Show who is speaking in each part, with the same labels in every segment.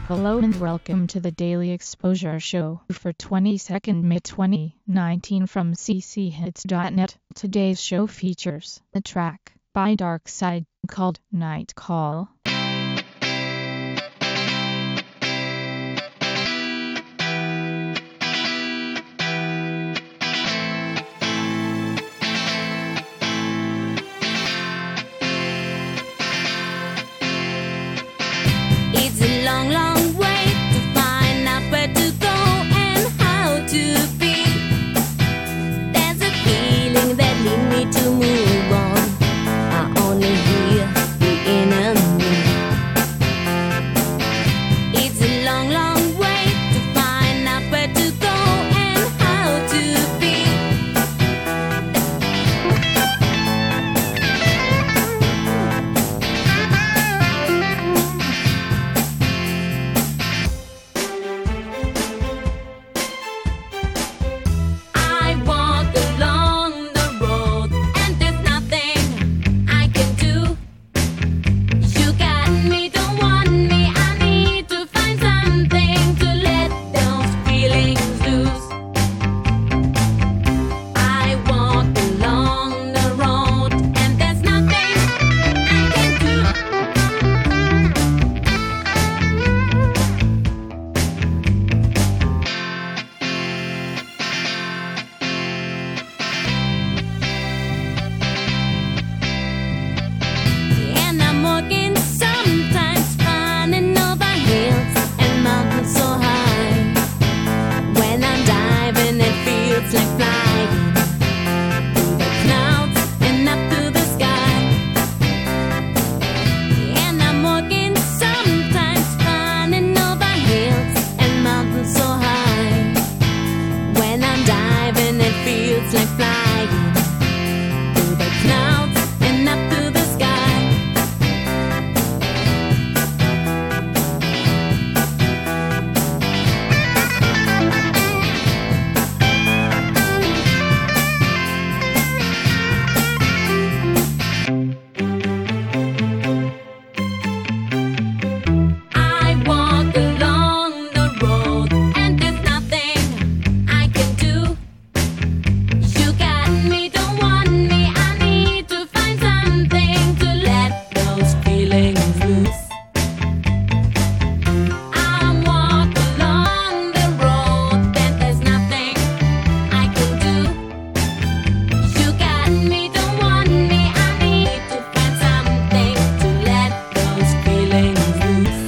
Speaker 1: Hello and welcome to the Daily Exposure Show for 22nd May 2019 from cchits.net. Today's show features a track by Darkside called Night Call.
Speaker 2: It's a long, long way to find out where to go and how to be. There's a feeling that leads me to move on. I only hear the enemy. It's a long, long way to find out where to go and how to be. I walk along the road and there's nothing I can do. You got me, don't want me, I need to find something to let those feelings loose. I walk along the road and there's nothing I can do. And I'm walking sometimes, running over hills and mountains so high. When I'm diving, it feels like flying through the clouds and up to the sky. And I'm walking sometimes, running over hills and mountains so high. When I'm diving, it feels like flying through the clouds and up to the sky. I walk along the road and there's nothing I can do. You got me, don't want me, I need to find something to let those feelings loose. I walk along the road and there's nothing I can do. You got me, don't want me, I need to find something to let those feelings loose.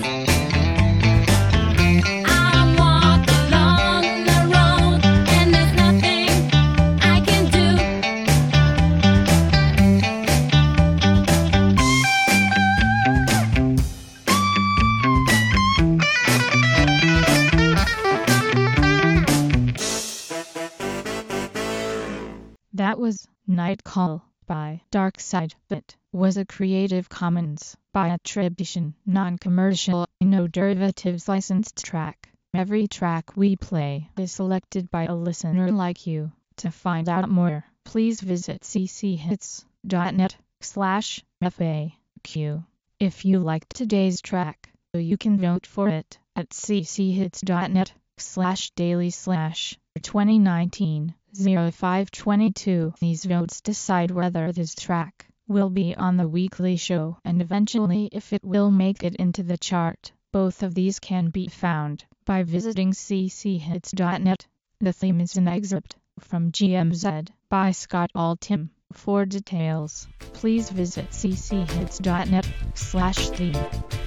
Speaker 2: I walk along the road and there's nothing I can do.
Speaker 1: That was Night Call by Darkside. It was a Creative Commons by attribution, non-commercial, no derivatives licensed track. Every track we play is selected by a listener like you. To find out more, please visit cchits.net/FAQ. If you liked today's track, you can vote for it at cchits.net/daily/2019-0522. These votes decide whether this track will be on the weekly show and eventually if it will make it into the chart. Both of these can be found by visiting cchits.net. The theme is an excerpt from GMZ by Scott Altham. For details, please visit cchits.net/theme.